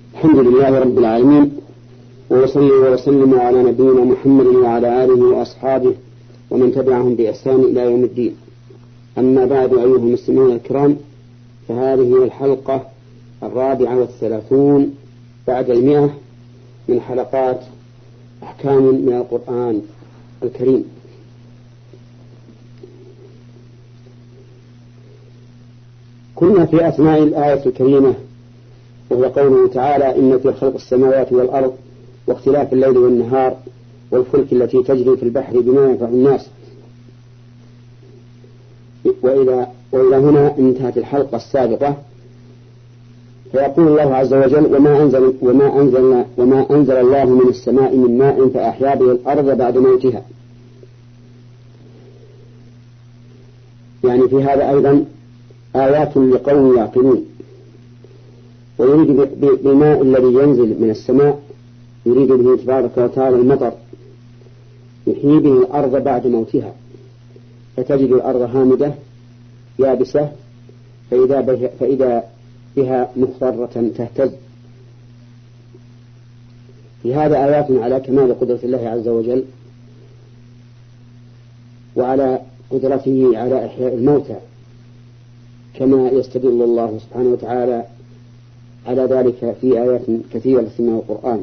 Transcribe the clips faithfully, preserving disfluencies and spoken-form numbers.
الحمد لله رب العالمين، وصلي وسلم على نبينا محمد وعلى آله وأصحابه ومن تبعهم بإحسان إلى يوم الدين. أما بعد، أيها المسلمون الكرام، فهذه هي الحلقة الرابعة والثلاثون بعد المئة من حلقات أحكام من القرآن الكريم. كنا في أثناء الآية الكريمة، وهو قوله تعالى: إن في خلق السماوات والأرض واختلاف الليل والنهار والفلك التي تجري في البحر بما ينفع الناس. وإلى وإلى هنا انتهت الحلقة السابقة. فيقول الله عز وجل: وما أنزل وما أنزلنا وما أنزل الله من السماء من ماء فأحيا به الأرض بعد موتها. يعني في هذا أيضا آيات لقوم يعقلون. ويريد بالماء الذي ينزل من السماء يريد به تبارك وتعالى المطر يحيي به الأرض بعد موتها، فتجد الأرض هامدة يابسة، فإذا, به فإذا بها مخضرة تهتز. في هذا آيات على كمال قدرة الله عز وجل، وعلى قدرته على إحياء الموتى، كما يستدل الله سبحانه وتعالى على ذلك في آيات كثيرة من القرآن.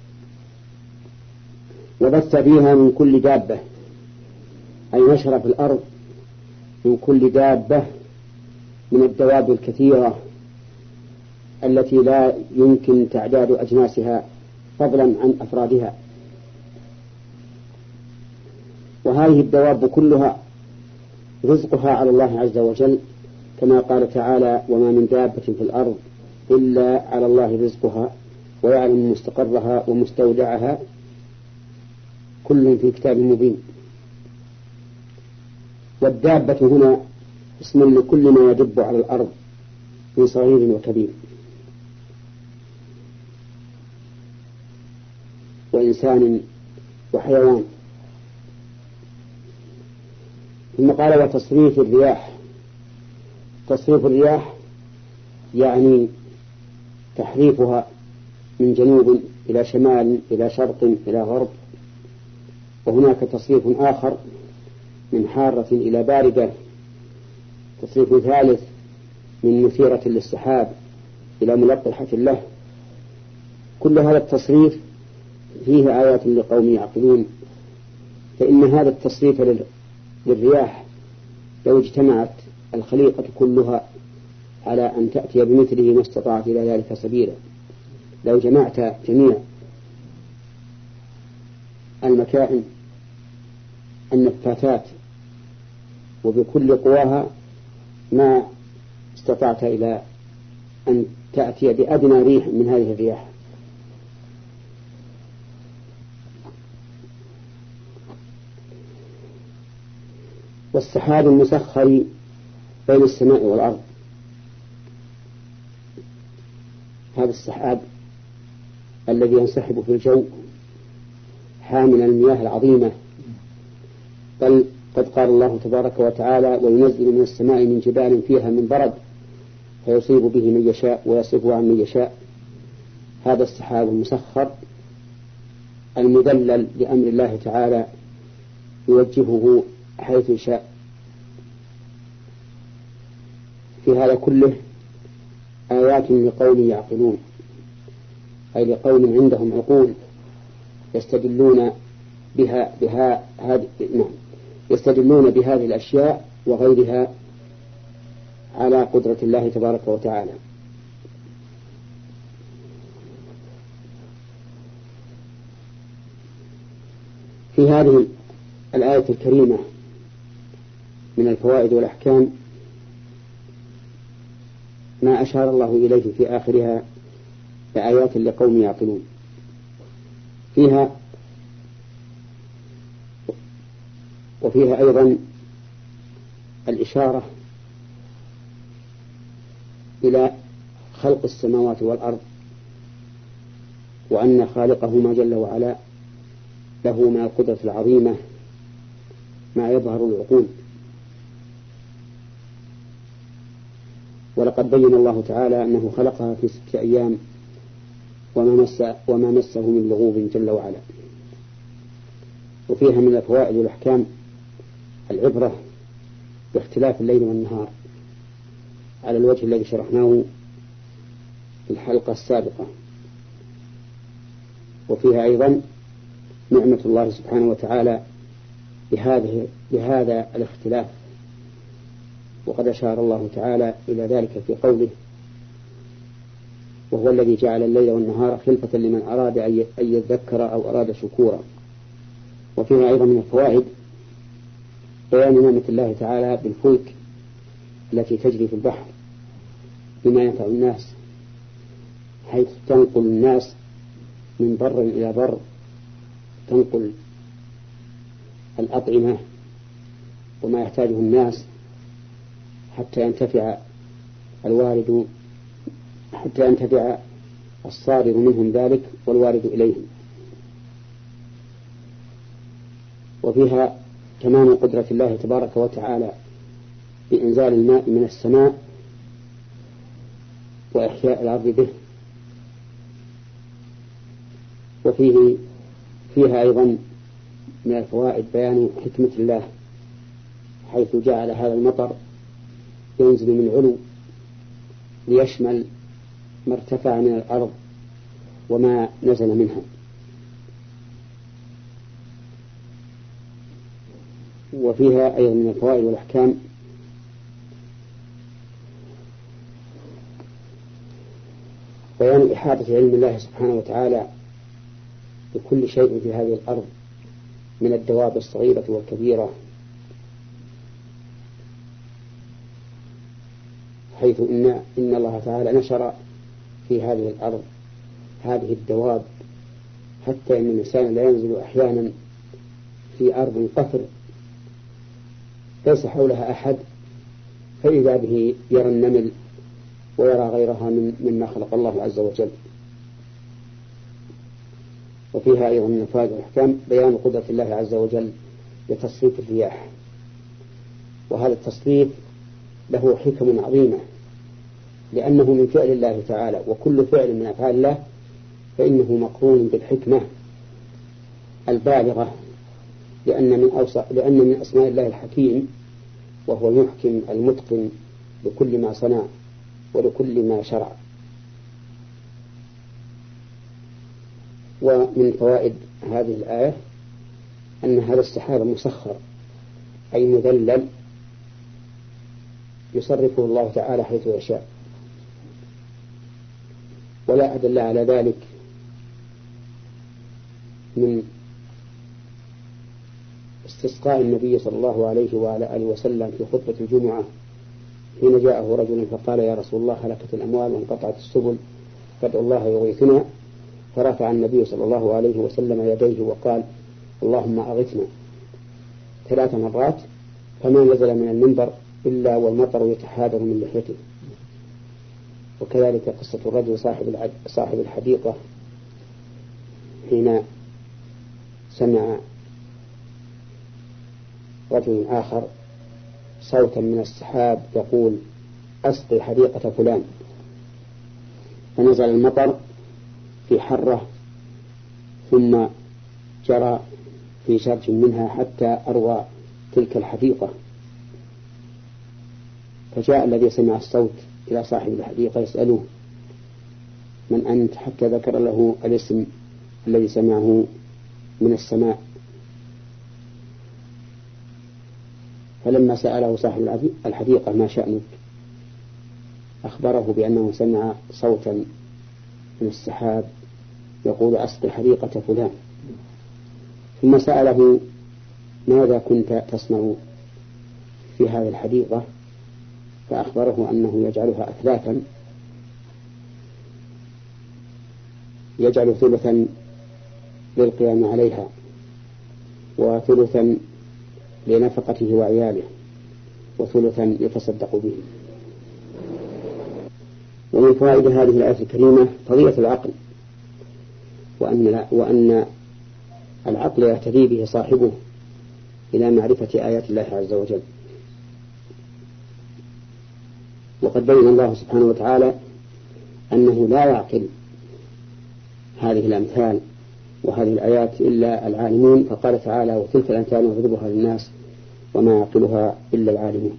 وبث فيها من كل دابة، أي نشر في الأرض من كل دابة من الدواب الكثيرة التي لا يمكن تعداد أجناسها فضلا عن أفرادها. وهذه الدواب كلها رزقها على الله عز وجل، كما قال تعالى: وما من دابة في الأرض إلا على الله رزقها ويعلم مستقرها ومستودعها كل في كتاب مبين. والدابة هنا اسم لكل ما يدب على الأرض من صغير وكبير، وإنسان وحيوان. ثم قال: وتصريف الرياح. تصريف الرياح يعني تحريفها من جنوب إلى شمال إلى شرق إلى غرب. وهناك تصريف آخر من حارة إلى باردة. تصريف ثالث من مثيرة للسحاب إلى ملقحة له. كل هذا التصريف فيه آيات لقوم يعقلون. فإن هذا التصريف للرياح لو اجتمعت الخليقة كلها على أن تأتي بمثله ما استطاعت إلى ذلك سبيلا. لو جمعت جميع المكائن النفاثات وبكل قواها ما استطعت إلى أن تأتي بأدنى ريح من هذه الرياح. والسحاب المسخر بين السماء والأرض، هذا السحاب الذي ينسحب في الجو حاملا المياه العظيمة. بل قد قال الله تبارك وتعالى: وينزل من السماء من جبال فيها من برد فيصيب به من يشاء ويصرفه عن من يشاء. هذا السحاب المسخر المدلل لأمر الله تعالى يوجهه حيث شاء. في هذا كله آيات لقوم يعقلون، أي لقوم عندهم عقول يستدلون بها بها هذه نعم يستدلون بهذه الأشياء وغيرها على قدرة الله تبارك وتعالى. في هذه الآية الكريمة من الفوائد والأحكام ما أشار الله إليه في آخرها بآيات لقوم يعقلون. فيها وفيها أيضا الإشارة إلى خلق السماوات والأرض، وأن خالقهما جل وعلا له من القدرة العظيمة ما يظهر العقول. ولقد بين الله تعالى أنه خلقها في ستة أيام وما, مس وما مسه من لغوب جل وعلا. وفيها من الفوائد والأحكام العبرة باختلاف الليل والنهار على الوجه الذي شرحناه في الحلقة السابقة. وفيها أيضا نعمة الله سبحانه وتعالى بهذه بهذا الاختلاف، وقد أشار الله تعالى إلى ذلك في قوله: وهو الذي جعل الليل والنهار خلفة لمن أراد أن يذكر أو أراد شكورا. وفيها أيضا من الفوائد بيان نعمة الله تعالى بالفلك التي تجري في البحر بما ينفع الناس، حيث تنقل الناس من بر إلى بر، تنقل الأطعمة وما يحتاجه الناس حتى ينتفع الوارد حتى ينتفع الصادر منهم ذلك والوارد إليهم. وفيها تمام قدرة الله تبارك وتعالى بإنزال الماء من السماء وإحياء الأرض به. وفيه فيها أيضا من الفوائد بيان حكمة الله، حيث جعل هذا المطر ينزل من علو ليشمل ما ارتفع من الأرض وما نزل منها. وفيها أيضا من الفوائد والأحكام بيان إحاطة علم الله سبحانه وتعالى بكل شيء في هذه الأرض من الدواب الصغيرة والكبيرة، حيث إن, إن الله تعالى نشر في هذه الأرض هذه الدواب، حتى إن الإنسان لا ينزل أحيانا في أرض قفر ليس حولها أحد، فإذا به يرى النمل ويرى غيرها من مما خلق الله عز وجل. وفيها أيضا من الفوائد والأحكام بيان قدرة الله عز وجل لتصريف الرياح، وهذا التصريف له حكم عظيمة، لأنه من فعل الله تعالى، وكل فعل من أفعال الله فإنه مقرون بالحكمة البالغة، لأن من أوصى لأن من أسماء الله الحكيم، وهو المحكم المتقن لكل ما صنع ولكل ما شرع. ومن فوائد هذه الآية أن هذا السحاب مسخر أي مذلل يصرفه الله تعالى حيث يشاء. ولا أدل على ذلك من استسقاء النبي صلى الله عليه وعلى آله وسلم في خطبة الجمعة، حين جاءه رجل فقال: يا رسول الله، هلكت الأموال وانقطعت السبل فادعوا الله يغيثنا. فرفع النبي صلى الله عليه وسلم يديه وقال: اللهم أغثنا ثلاث مرات، فما نزل من المنبر إلا والمطر يتحادر من لحيته. وكذلك قصة الرجل صاحب صاحب الحديقة حين سمع رجل آخر صوتا من السحاب يقول: أسقي حديقة فلان، فنزل المطر في حرة ثم جرى في شرج منها حتى أروى تلك الحديقة. فجاء الذي سمع الصوت إلى صاحب الحديقة يسأله: من أنت؟ حتى ذكر له الاسم الذي سمعه من السماء. فلما سأله صاحب الحديقة: ما شأنك؟ أخبره بأنه سمع صوتا من السحاب يقول: أسقي حديقة فلان. ثم سأله: ماذا كنت تصنع في هذه الحديقة؟ فأخبره أنه يجعلها أثلاثا، يجعل ثلثا للقيام عليها وثلثا لنفقته وعياله وثلثا يتصدق به. ومن فوائد هذه الآية الكريمة فضيلة العقل، وأن, وأن العقل يهتدي به صاحبه إلى معرفة آيات الله عز وجل. وقد بين الله سبحانه وتعالى أنه لا يعقل هذه الأمثال وهذه الآيات إلا العالمين، فقال تعالى: وتلك الأمثال نضربها للناس وما يعقلها إلا العالمون.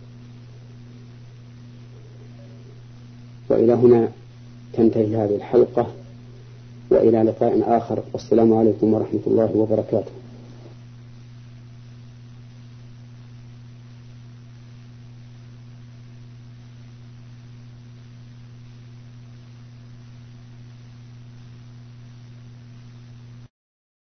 وإلى هنا تنتهي هذه الحلقة، وإلى لقاء آخر، والسلام عليكم ورحمة الله وبركاته.